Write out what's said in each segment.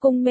Cung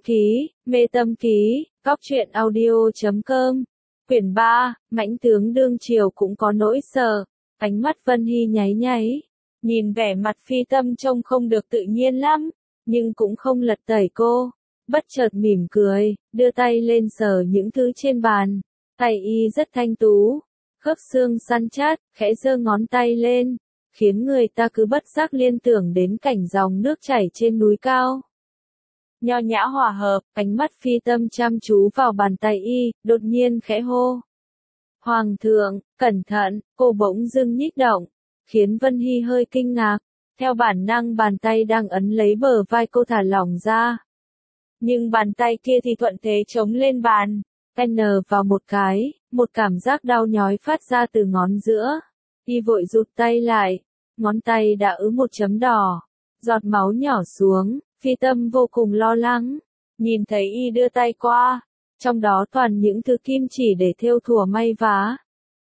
mê tâm ký, góc truyện audio.com. Quyển 3, mãnh tướng đương triều cũng có nỗi sợ. Ánh mắt Vân Hy nháy nháy. Nhìn vẻ mặt Phi Tâm trông không được tự nhiên lắm, nhưng cũng không lật tẩy cô. Bất chợt mỉm cười, đưa tay lên sờ những thứ trên bàn. Tay y rất thanh tú, khớp xương săn chắc, khẽ giơ ngón tay lên, khiến người ta cứ bất giác liên tưởng đến cảnh dòng nước chảy trên núi cao. Nho nhã hòa hợp, ánh mắt Phi Tâm chăm chú vào bàn tay y, đột nhiên khẽ hô. Hoàng thượng, cẩn thận, cô bỗng dưng nhích động, khiến Vân Hy hơi kinh ngạc. Theo bản năng bàn tay đang ấn lấy bờ vai cô thả lỏng ra. Nhưng bàn tay kia thì thuận thế chống lên bàn, N vào một cái, một cảm giác đau nhói phát ra từ ngón giữa. Y vội rụt tay lại, ngón tay đã ứ một chấm đỏ, giọt máu nhỏ xuống. Phi Tâm vô cùng lo lắng, nhìn thấy y đưa tay qua, trong đó toàn những thứ kim chỉ để thêu thùa may vá.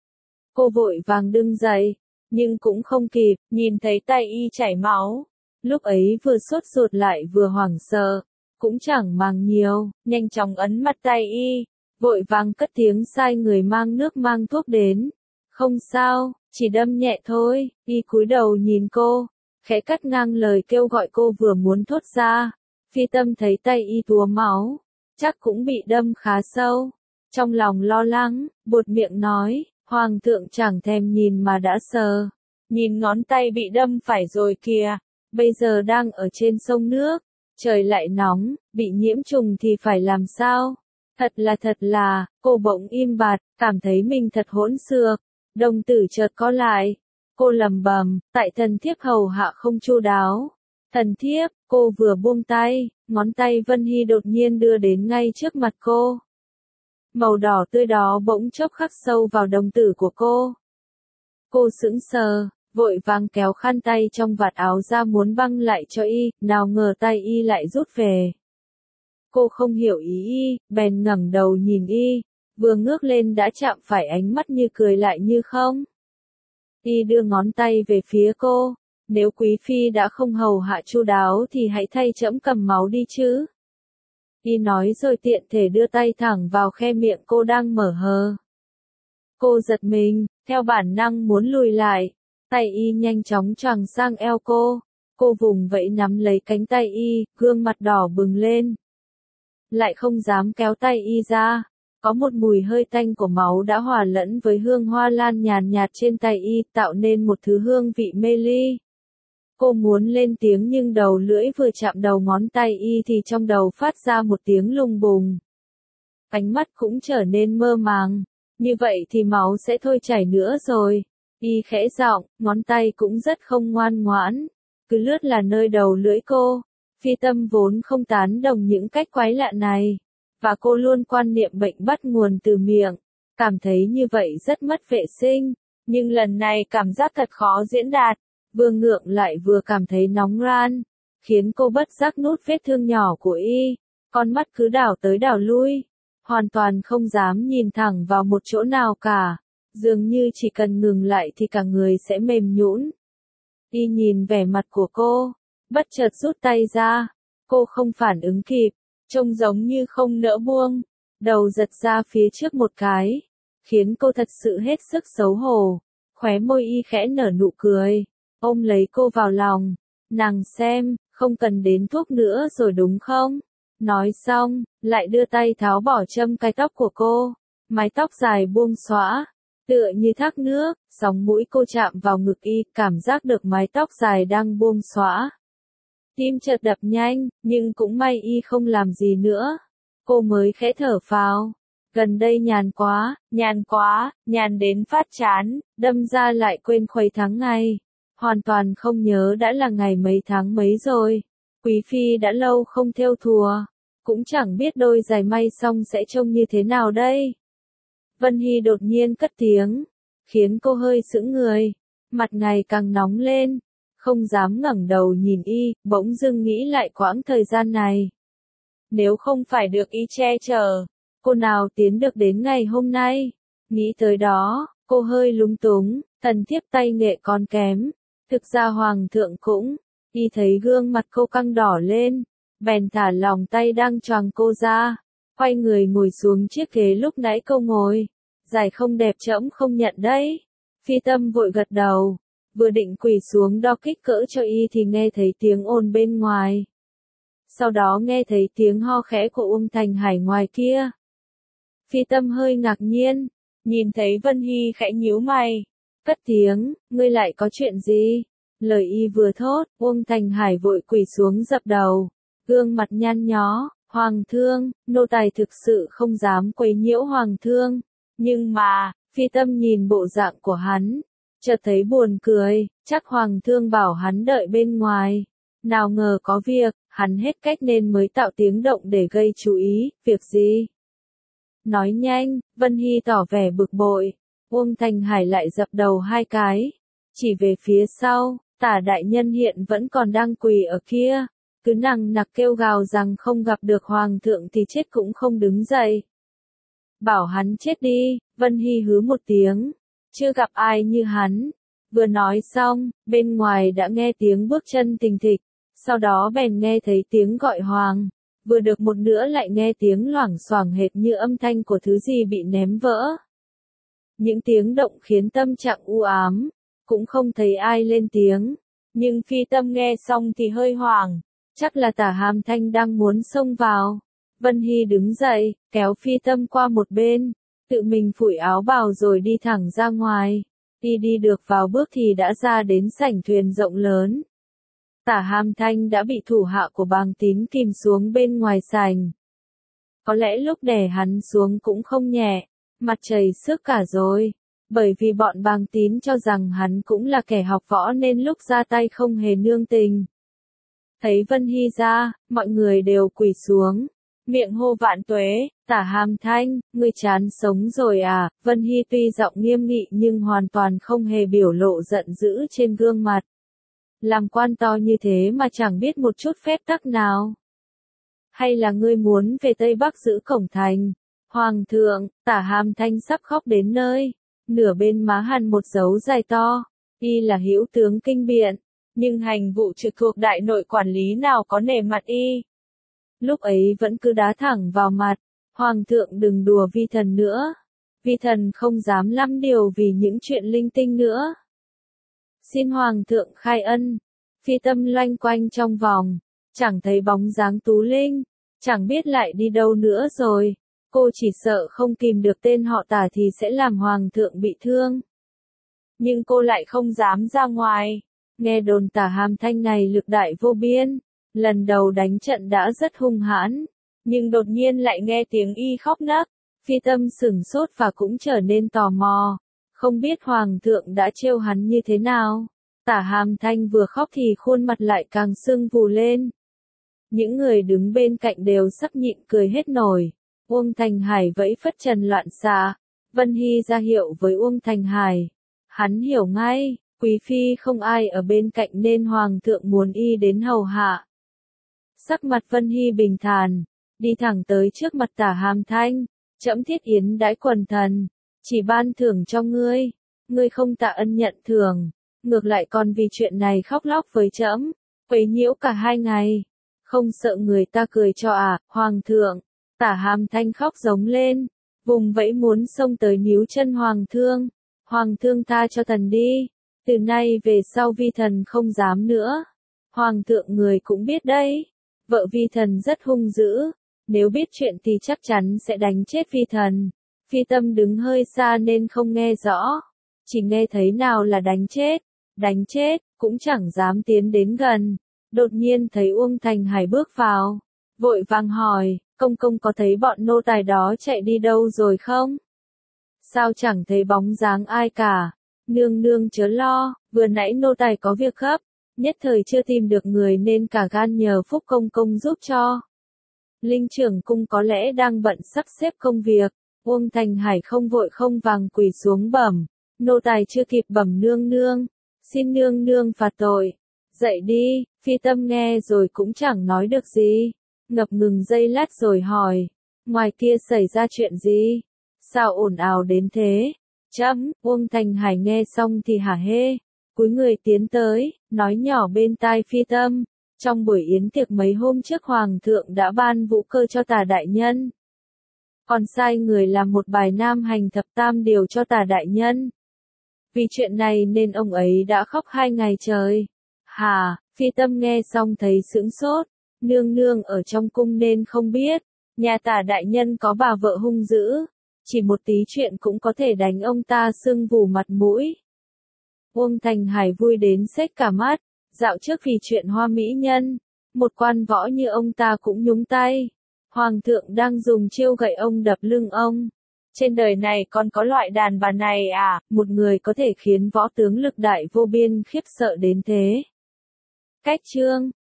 Cô vội vàng đứng dậy, nhưng cũng không kịp, nhìn thấy tay y chảy máu. Lúc ấy vừa sốt ruột lại vừa hoảng sợ, cũng chẳng màng nhiều, nhanh chóng ấn mặt tay y, vội vàng cất tiếng sai người mang nước mang thuốc đến. Không sao, chỉ đâm nhẹ thôi. Y cúi đầu nhìn cô, khẽ cắt ngang lời kêu gọi cô vừa muốn thốt ra. Phi Tâm thấy tay y túa máu, chắc cũng bị đâm khá sâu. Trong lòng lo lắng, buột miệng nói, Hoàng thượng chẳng thèm nhìn mà đã sờ. Nhìn ngón tay bị đâm phải rồi kìa, bây giờ đang ở trên sông nước, trời lại nóng, bị nhiễm trùng thì phải làm sao? Thật là, cô bỗng im bặt, cảm thấy mình thật hỗn xược. Đồng tử chợt có lại. Cô lầm bầm, tại thần thiếp hầu hạ không chu đáo. Thần thiếp, cô vừa buông tay, ngón tay Vân Hy đột nhiên đưa đến ngay trước mặt cô. Màu đỏ tươi đó bỗng chốc khắc sâu vào đồng tử của cô. Cô sững sờ, vội vàng kéo khăn tay trong vạt áo ra muốn băng lại cho y, nào ngờ tay y lại rút về. Cô không hiểu ý y, bèn ngẩng đầu nhìn y, vừa ngước lên đã chạm phải ánh mắt như cười lại như không. Y đưa ngón tay về phía cô, nếu quý phi đã không hầu hạ chu đáo thì hãy thay trẫm cầm máu đi chứ. Y nói rồi tiện thể đưa tay thẳng vào khe miệng cô đang mở hờ. Cô giật mình, theo bản năng muốn lùi lại, tay y nhanh chóng choàng sang eo cô vùng vẫy nắm lấy cánh tay y, gương mặt đỏ bừng lên. Lại không dám kéo tay y ra. Có một mùi hơi tanh của máu đã hòa lẫn với hương hoa lan nhàn nhạt trên tay y, tạo nên một thứ hương vị mê ly. Cô muốn lên tiếng nhưng đầu lưỡi vừa chạm đầu ngón tay y thì trong đầu phát ra một tiếng lùng bùng. Ánh mắt cũng trở nên mơ màng. Như vậy thì máu sẽ thôi chảy nữa rồi. Y khẽ giọng, ngón tay cũng rất không ngoan ngoãn, cứ lướt là nơi đầu lưỡi cô. Phi Tâm vốn không tán đồng những cách quái lạ này. Và cô luôn quan niệm bệnh bắt nguồn từ miệng, cảm thấy như vậy rất mất vệ sinh, nhưng lần này cảm giác thật khó diễn đạt, vừa ngượng lại vừa cảm thấy nóng ran, khiến cô bất giác nuốt vết thương nhỏ của y, con mắt cứ đảo tới đảo lui, hoàn toàn không dám nhìn thẳng vào một chỗ nào cả, dường như chỉ cần ngừng lại thì cả người sẽ mềm nhũn. Y nhìn vẻ mặt của cô, bất chợt rút tay ra, cô không phản ứng kịp. Trông giống như không nỡ buông, đầu giật ra phía trước một cái, khiến cô thật sự hết sức xấu hổ. Khóe môi y khẽ nở nụ cười, ôm lấy cô vào lòng, nàng xem, không cần đến thuốc nữa rồi đúng không? Nói xong, lại đưa tay tháo bỏ châm cài tóc của cô, mái tóc dài buông xõa, tựa như thác nước, sóng mũi cô chạm vào ngực y, cảm giác được mái tóc dài đang buông xõa. Tim chợt đập nhanh, nhưng cũng may y không làm gì nữa. Cô mới khẽ thở phào. Gần đây nhàn quá, nhàn đến phát chán, đâm ra lại quên khuấy tháng ngày. Hoàn toàn không nhớ đã là ngày mấy tháng mấy rồi. Quý phi đã lâu không thêu thùa, cũng chẳng biết đôi giày may xong sẽ trông như thế nào đây. Vân Hy đột nhiên cất tiếng, khiến cô hơi sững người, mặt ngày càng nóng lên. Không dám ngẩng đầu nhìn y, bỗng dưng nghĩ lại quãng thời gian này. Nếu không phải được y che chở, cô nào tiến được đến ngày hôm nay. Nghĩ tới đó, cô hơi lúng túng, thần thiếp tay nghệ còn kém. Thực ra hoàng thượng cũng, y thấy gương mặt cô căng đỏ lên, bèn thả lỏng tay đang choàng cô ra, quay người ngồi xuống chiếc ghế lúc nãy cô ngồi. Giải không đẹp trẫm không nhận đấy. Phi Tâm vội gật đầu, vừa định quỳ xuống đo kích cỡ cho y thì nghe thấy tiếng ồn bên ngoài. Sau đó nghe thấy tiếng ho khẽ của Uông Thành Hải ngoài kia. Phi Tâm hơi ngạc nhiên, nhìn thấy Vân Hy khẽ nhíu mày, cất tiếng, ngươi lại có chuyện gì? Lời y vừa thốt, Uông Thành Hải vội quỳ xuống dập đầu, gương mặt nhăn nhó, Hoàng thương, nô tài thực sự không dám quấy nhiễu Hoàng thương, nhưng mà, Phi Tâm nhìn bộ dạng của hắn, chợt thấy buồn cười, chắc Hoàng thương bảo hắn đợi bên ngoài, nào ngờ có việc, hắn hết cách nên mới tạo tiếng động để gây chú ý, việc gì? Nói nhanh, Vân Hy tỏ vẻ bực bội, Uông Thành Hải lại dập đầu 2 cái, chỉ về phía sau, Tả đại nhân hiện vẫn còn đang quỳ ở kia, cứ nằng nặc kêu gào rằng không gặp được Hoàng thượng thì chết cũng không đứng dậy. Bảo hắn chết đi, Vân Hy hứ một tiếng, chưa gặp ai như hắn. Vừa nói xong, bên ngoài đã nghe tiếng bước chân thình thịch, sau đó bèn nghe thấy tiếng gọi Hoàng, vừa được một nữa lại nghe tiếng loảng xoảng hệt như âm thanh của thứ gì bị ném vỡ. Những tiếng động khiến tâm trạng u ám, cũng không thấy ai lên tiếng, nhưng Phi Tâm nghe xong thì hơi hoảng, chắc là Tả Hàm Thanh đang muốn xông vào. Vân Hy đứng dậy, kéo Phi Tâm qua một bên, tự mình phủi áo bào rồi đi thẳng ra ngoài. Đi được vào bước thì đã ra đến sảnh thuyền rộng lớn. Tả Hàm Thanh đã bị thủ hạ của Bàng Tín kìm xuống bên ngoài sảnh. Có lẽ lúc đè hắn xuống cũng không nhẹ, mặt chảy xước cả rồi, bởi vì bọn Bàng Tín cho rằng hắn cũng là kẻ học võ nên lúc ra tay không hề nương tình. Thấy Vân Hy ra, mọi người đều quỳ xuống, miệng hô vạn tuế. Tả Hàm Thanh, ngươi chán sống rồi à? Vân Hy tuy giọng nghiêm nghị nhưng hoàn toàn không hề biểu lộ giận dữ trên gương mặt. Làm quan to như thế mà chẳng biết một chút phép tắc nào. Hay là ngươi muốn về Tây Bắc giữ cổng thành? Hoàng thượng, Tả Hàm Thanh sắp khóc đến nơi, nửa bên má hằn một dấu dài to. Y là hữu tướng kinh biện, nhưng hành vụ trực thuộc đại nội quản lý nào có nể mặt y. Lúc ấy vẫn cứ đá thẳng vào mặt. Hoàng thượng đừng đùa vi thần nữa. Vi thần không dám lắm điều vì những chuyện linh tinh nữa. Xin Hoàng thượng khai ân. Phi Tâm loanh quanh trong vòng, chẳng thấy bóng dáng Tú Linh, chẳng biết lại đi đâu nữa rồi. Cô chỉ sợ không kìm được tên họ Tả thì sẽ làm Hoàng thượng bị thương. Nhưng cô lại không dám ra ngoài. Nghe đồn Tả Hàm Thanh này lực đại vô biên, lần đầu đánh trận đã rất hung hãn. Nhưng đột nhiên lại nghe tiếng y khóc nấc, Phi Tâm sửng sốt và cũng trở nên tò mò, không biết Hoàng thượng đã trêu hắn như thế nào. Tả Hàm Thanh vừa khóc thì khuôn mặt lại càng sưng vù lên. Những người đứng bên cạnh đều sắp nhịn cười hết nổi. Uông Thành Hải vẫy phất trần loạn xạ, Vân Hy ra hiệu với Uông Thành Hải. Hắn hiểu ngay, quý phi không ai ở bên cạnh nên Hoàng thượng muốn y đến hầu hạ. Sắc mặt Vân Hy bình thản, đi thẳng tới trước mặt Tả Hàm Thanh, trẫm thiết yến đãi quần thần, chỉ ban thưởng cho ngươi, ngươi không tạ ân nhận thưởng, ngược lại còn vì chuyện này khóc lóc với trẫm, quấy nhiễu cả 2 ngày, không sợ người ta cười cho à? Hoàng thượng. Tả Hàm Thanh khóc giống lên, vùng vẫy muốn xông tới níu chân Hoàng thương. Hoàng thương tha cho thần đi, từ nay về sau vi thần không dám nữa. Hoàng thượng người cũng biết đấy, vợ vi thần rất hung dữ, nếu biết chuyện thì chắc chắn sẽ đánh chết vi thần. Phi Tâm đứng hơi xa nên không nghe rõ, chỉ nghe thấy nào là đánh chết, cũng chẳng dám tiến đến gần. Đột nhiên thấy Uông Thành Hải bước vào, vội vàng hỏi, công công có thấy bọn nô tài đó chạy đi đâu rồi không? Sao chẳng thấy bóng dáng ai cả? Nương nương chớ lo, vừa nãy nô tài có việc gấp, nhất thời chưa tìm được người nên cả gan nhờ Phúc công công giúp cho. Linh trưởng cung có lẽ đang bận sắp xếp công việc. Uông Thành Hải không vội không vàng quỳ xuống bẩm, nô tài chưa kịp bẩm nương nương, xin nương nương phạt tội. Dậy đi. Phi Tâm nghe rồi cũng chẳng nói được gì, ngập ngừng giây lát rồi hỏi, ngoài kia xảy ra chuyện gì? Sao ồn ào đến thế? Trẫm. Uông Thành Hải nghe xong thì hả hê, cúi người tiến tới, nói nhỏ bên tai Phi Tâm, Trong buổi yến tiệc mấy hôm trước Hoàng thượng đã ban vũ cơ cho Tả đại nhân. Còn sai người làm một bài nam hành thập tam điều cho Tả đại nhân. Vì chuyện này nên ông ấy đã khóc 2 ngày trời. Hà, Phi Tâm nghe xong thấy sững sốt, nương nương ở trong cung nên không biết, nhà Tả đại nhân có bà vợ hung dữ, chỉ một tí chuyện cũng có thể đánh ông ta sưng vù mặt mũi. Uông Thành Hải vui đến xếch cả mắt, dạo trước vì chuyện Hoa mỹ nhân, một quan võ như ông ta cũng nhúng tay. Hoàng thượng đang dùng chiêu gậy ông đập lưng ông. Trên đời này còn có loại đàn bà này à, một người có thể khiến võ tướng lực đại vô biên khiếp sợ đến thế. Cách chương